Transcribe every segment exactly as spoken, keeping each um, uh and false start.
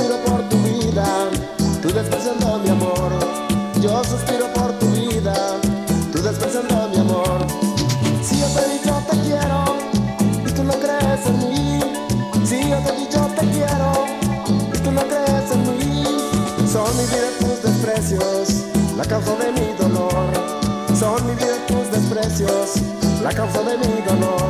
suspiro por tu vida, tú despreciando mi amor. Yo suspiro por tu vida, tú despreciando mi amor. Si yo te he dicho te quiero y tú no crees en mí, si yo te he dicho te quiero y tú no crees en mí, son mi vida tus desprecios, la causa de mi dolor. Son mi vida tus desprecios, la causa de mi dolor.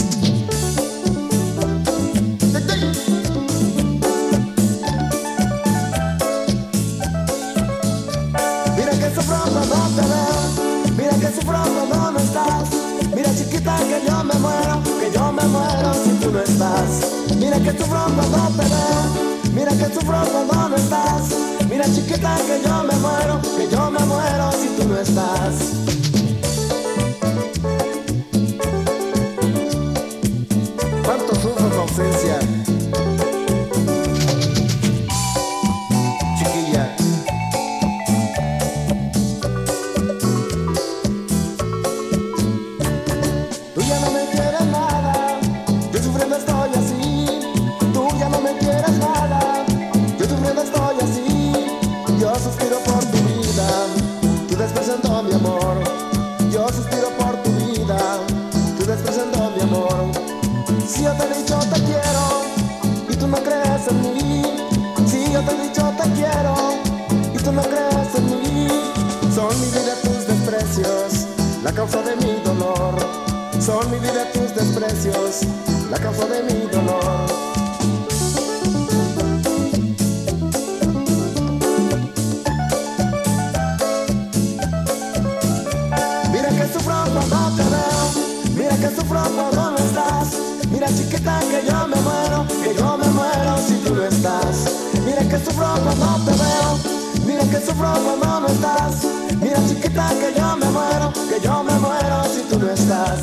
Mira que sufro cuando te veo, mira que sufro cuando no estás. Mira chiquita que yo me muero, que yo me muero si tú no estás. Mira que sufro cuando te veo, mira que sufro cuando no estás. Mira chiquita que yo me muero, que yo me muero si tú no estás. ¿Cuánto sufro tu ausencia? Chiquilla. Tú ya no me quieres nada, yo sufriendo estoy así. Tú ya no me quieres nada, yo sufriendo estoy así. Yo suspiro por tu vida, tú despreciando mi amor. Yo suspiro por tu vida, tú despreciando mi amor. Si yo te he dicho te quiero y tú no crees en mí, si yo te he dicho te quiero y tú no crees en mí, son mi vida tus desprecios, la causa de mi dolor. Son mi vida tus desprecios, la causa de mi dolor. Mira que sufro cuando te veo, mira que sufro cuando no estás. Mira chiquita que yo me muero, que yo me muero si tú no estás. Mira que sufro cuando te veo, mira que sufro cuando no estás. Mira chiquita que yo me muero, que yo me muero si tú no estás.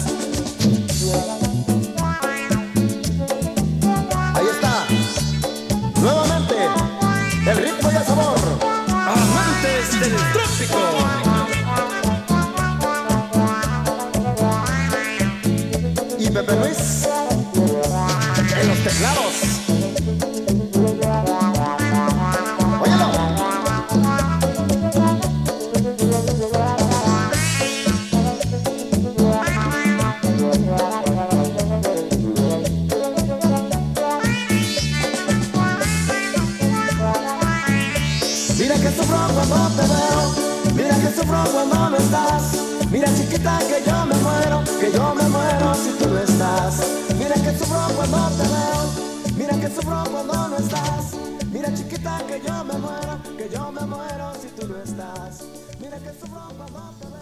Ahí está, nuevamente, el ritmo y el sabor. Amantes del trópico. Y Pepe Luis en los teclados. Óyelo. Mira que sufro cuando te veo, mira que sufro cuando no estás. Mira chiquita que yo me muero, que yo me muero si tú no estás. Mira que sufro cuando te veo, mira que sufro cuando no estás. Mira chiquita que yo me muero, que yo me muero si tú no estás. Mira que sufro cuando te veo.